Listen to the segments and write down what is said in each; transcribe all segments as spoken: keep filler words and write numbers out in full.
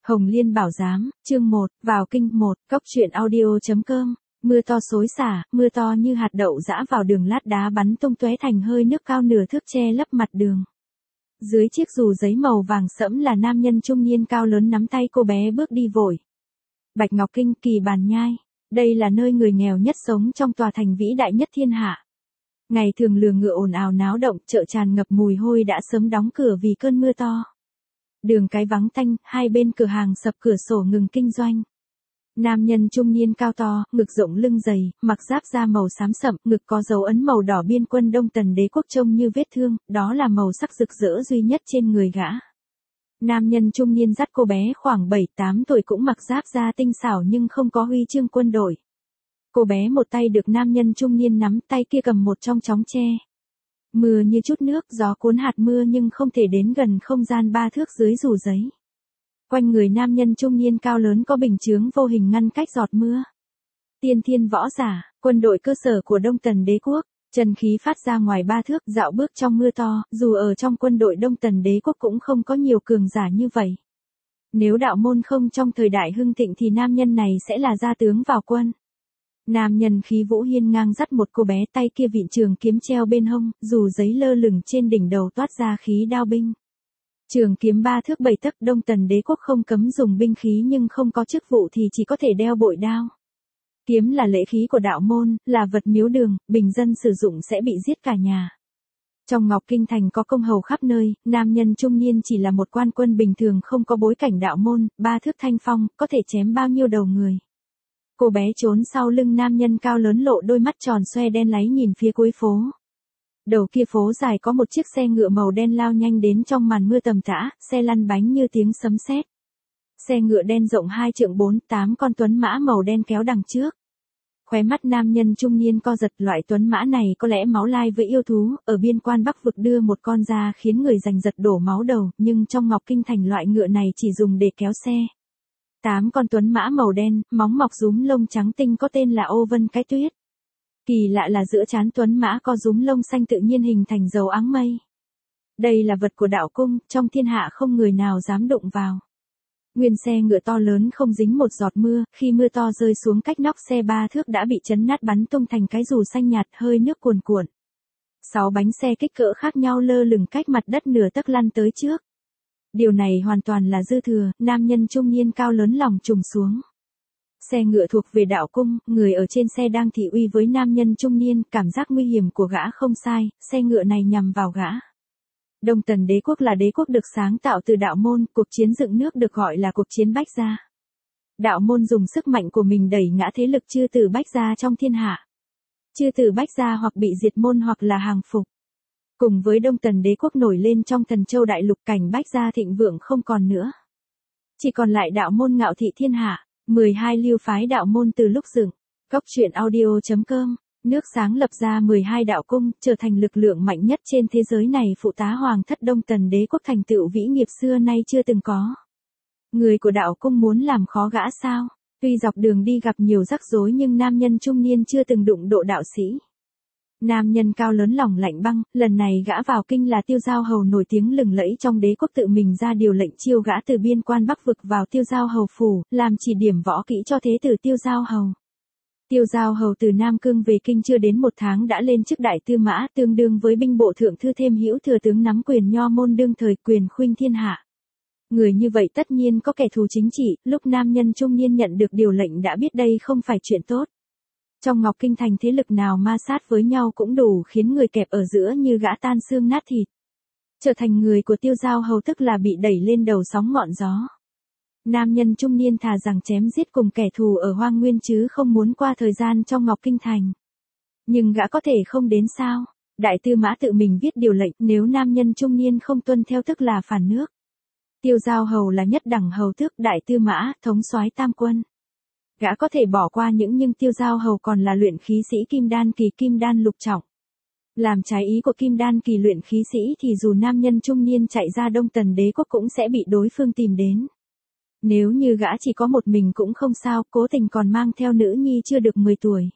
Hồng Liên Bảo Giám, chương một, vào kinh một, cốc truyện audio.com, mưa to xối xả, mưa to như hạt đậu giã vào đường lát đá bắn tung tóe thành hơi nước cao nửa thước che lấp mặt đường. Dưới chiếc dù giấy màu vàng sẫm là nam nhân trung niên cao lớn nắm tay cô bé bước đi vội. Bạch Ngọc Kinh, Kỳ Bàn Nhai, đây là nơi người nghèo nhất sống trong tòa thành vĩ đại nhất thiên hạ. Ngày thường lừa ngựa ồn ào náo động, chợ tràn ngập mùi hôi đã sớm đóng cửa vì cơn mưa to. Đường cái vắng tanh, hai bên cửa hàng sập cửa sổ ngừng kinh doanh. Nam nhân trung niên cao to, ngực rộng lưng dày, mặc giáp da màu xám sậm, ngực có dấu ấn màu đỏ biên quân Đông Tần Đế quốc trông như vết thương, đó là màu sắc rực rỡ duy nhất trên người gã. Nam nhân trung niên dắt cô bé khoảng bảy tám tuổi cũng mặc giáp da tinh xảo nhưng không có huy chương quân đội. Cô bé một tay được nam nhân trung niên nắm, tay kia cầm một trong chóng tre. Mưa như chút nước, gió cuốn hạt mưa nhưng không thể đến gần không gian ba thước dưới dù giấy. Quanh người nam nhân trung niên cao lớn có bình chướng vô hình ngăn cách giọt mưa. Tiên thiên võ giả, quân đội cơ sở của Đông Tần Đế quốc, chân khí phát ra ngoài ba thước, dạo bước trong mưa to, dù ở trong quân đội Đông Tần Đế quốc cũng không có nhiều cường giả như vậy. Nếu đạo môn không trong thời đại hưng thịnh thì nam nhân này sẽ là gia tướng vào quân. Nam nhân khí vũ hiên ngang dắt một cô bé, tay kia vịn trường kiếm treo bên hông, dù giấy lơ lửng trên đỉnh đầu toát ra khí đao binh. Trường kiếm ba thước bảy tấc, Đông Tần Đế quốc không cấm dùng binh khí nhưng không có chức vụ thì chỉ có thể đeo bội đao. Kiếm là lễ khí của đạo môn, là vật miếu đường, bình dân sử dụng sẽ bị giết cả nhà. Trong Ngọc Kinh thành có công hầu khắp nơi, nam nhân trung niên chỉ là một quan quân bình thường không có bối cảnh đạo môn, ba thước thanh phong, có thể chém bao nhiêu đầu người. Cô bé trốn sau lưng nam nhân cao lớn lộ đôi mắt tròn xoe đen láy nhìn phía cuối phố. Đầu kia phố dài có một chiếc xe ngựa màu đen lao nhanh đến trong màn mưa tầm tã, xe lăn bánh như tiếng sấm sét. Xe ngựa đen rộng hai trượng bốn tám con tuấn mã màu đen kéo đằng trước. Khóe mắt nam nhân trung niên co giật, loại tuấn mã này có lẽ máu lai với yêu thú, ở biên quan Bắc vực đưa một con ra khiến người giành giật đổ máu đầu, nhưng trong Ngọc Kinh thành loại ngựa này chỉ dùng để kéo xe. Tám con tuấn mã màu đen, móng mọc rúm lông trắng tinh có tên là Ô Vân Cái Tuyết. Kỳ lạ là giữa trán tuấn mã có rúm lông xanh tự nhiên hình thành dấu áng mây. Đây là vật của đạo cung, trong thiên hạ không người nào dám đụng vào. Nguyên xe ngựa to lớn không dính một giọt mưa, khi mưa to rơi xuống cách nóc xe ba thước đã bị chấn nát bắn tung thành cái dù xanh nhạt, hơi nước cuồn cuộn. Sáu bánh xe kích cỡ khác nhau lơ lửng cách mặt đất nửa tấc lăn tới trước. Điều này hoàn toàn là dư thừa, nam nhân trung niên cao lớn lòng trùng xuống. Xe ngựa thuộc về đạo cung, người ở trên xe đang thị uy với nam nhân trung niên, cảm giác nguy hiểm của gã không sai, xe ngựa này nhằm vào gã. Đông Tần Đế quốc là đế quốc được sáng tạo từ đạo môn, cuộc chiến dựng nước được gọi là cuộc chiến Bách Gia. Đạo môn dùng sức mạnh của mình đẩy ngã thế lực chư tử Bách Gia trong thiên hạ. Chư tử Bách Gia hoặc bị diệt môn hoặc là hàng phục. Cùng với Đông Tần Đế quốc nổi lên trong Thần Châu đại lục, cảnh Bách Gia thịnh vượng không còn nữa. Chỉ còn lại đạo môn ngạo thị thiên hạ. mười hai lưu phái đạo môn từ lúc dựng. Cốc truyện audio.com, nước sáng lập ra mười hai đạo cung, trở thành lực lượng mạnh nhất trên thế giới này, phụ tá hoàng thất Đông Tần Đế quốc thành tựu vĩ nghiệp xưa nay chưa từng có. Người của đạo cung muốn làm khó gã sao? Tuy dọc đường đi gặp nhiều rắc rối nhưng nam nhân trung niên chưa từng đụng độ đạo sĩ. Nam nhân cao lớn lòng lạnh băng, lần này gã vào kinh là Tiêu Giao Hầu nổi tiếng lừng lẫy trong đế quốc, tự mình ra điều lệnh chiêu gã từ biên quan Bắc vực vào Tiêu Giao Hầu phủ, làm chỉ điểm võ kỹ cho thế tử Tiêu Giao Hầu. Tiêu Giao Hầu từ Nam Cương về kinh chưa đến một tháng đã lên chức đại tư mã, tương đương với binh bộ thượng thư thêm hữu thừa tướng, nắm quyền nho môn đương thời, quyền khuynh thiên hạ. Người như vậy tất nhiên có kẻ thù chính trị, lúc nam nhân trung niên nhận được điều lệnh đã biết đây không phải chuyện tốt. Trong Ngọc Kinh thành thế lực nào ma sát với nhau cũng đủ khiến người kẹp ở giữa như gã tan xương nát thịt. Trở thành người của Tiêu Giao Hầu tức là bị đẩy lên đầu sóng ngọn gió. Nam nhân trung niên thà rằng chém giết cùng kẻ thù ở hoang nguyên chứ không muốn qua thời gian trong Ngọc Kinh thành. Nhưng gã có thể không đến sao? Đại tư mã tự mình viết điều lệnh, nếu nam nhân trung niên không tuân theo tức là phản nước. Tiêu Giao Hầu là nhất đẳng hầu tước, đại tư mã, thống soái tam quân. Gã có thể bỏ qua những nhưng Tiêu Giao Hầu còn là luyện khí sĩ kim đan kỳ, kim đan lục trọng. Làm trái ý của kim đan kỳ luyện khí sĩ thì dù nam nhân trung niên chạy ra Đông Tần Đế quốc cũng sẽ bị đối phương tìm đến. Nếu như gã chỉ có một mình cũng không sao, cố tình còn mang theo nữ nhi chưa được mười tuổi.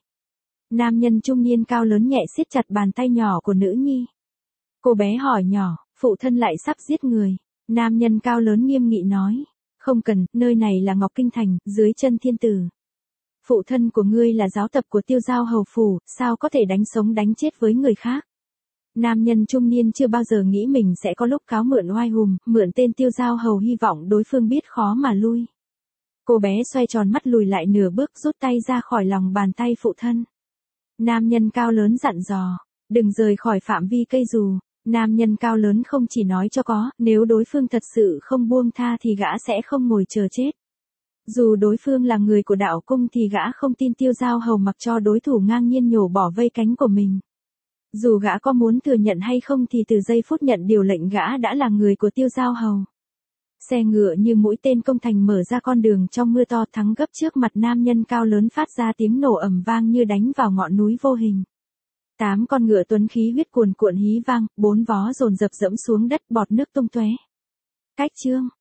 Nam nhân trung niên cao lớn nhẹ siết chặt bàn tay nhỏ của nữ nhi. Cô bé hỏi nhỏ, phụ thân lại sắp giết người. Nam nhân cao lớn nghiêm nghị nói, Không cần, nơi này là Ngọc Kinh Thành, dưới chân thiên tử. Phụ thân của ngươi là giáo tập của Tiêu Giao hầu phủ, sao có thể đánh sống đánh chết với người khác. Nam nhân trung niên chưa bao giờ nghĩ mình sẽ có lúc cáo mượn oai hùng, mượn tên Tiêu Giao hầu hy vọng đối phương biết khó mà lui. Cô bé xoay tròn mắt lùi lại nửa bước rút tay ra khỏi lòng bàn tay phụ thân. Nam nhân cao lớn dặn dò, đừng rời khỏi phạm vi cây dù. Nam nhân cao lớn không chỉ nói cho có, nếu đối phương thật sự không buông tha thì gã sẽ không ngồi chờ chết. Dù đối phương là người của đạo cung thì gã không tin Tiêu Giao hầu mặc cho đối thủ ngang nhiên nhổ bỏ vây cánh của mình. Dù gã có muốn thừa nhận hay không thì từ giây phút nhận điều lệnh gã đã là người của Tiêu Giao hầu. Xe ngựa như mũi tên công thành mở ra con đường trong mưa to, thắng gấp trước mặt nam nhân cao lớn phát ra tiếng nổ ầm vang như đánh vào ngọn núi vô hình. Tám con ngựa tuấn khí huyết cuồn cuộn hí vang, bốn vó dồn dập dẫm xuống đất, bọt nước tung tóe. Cách chương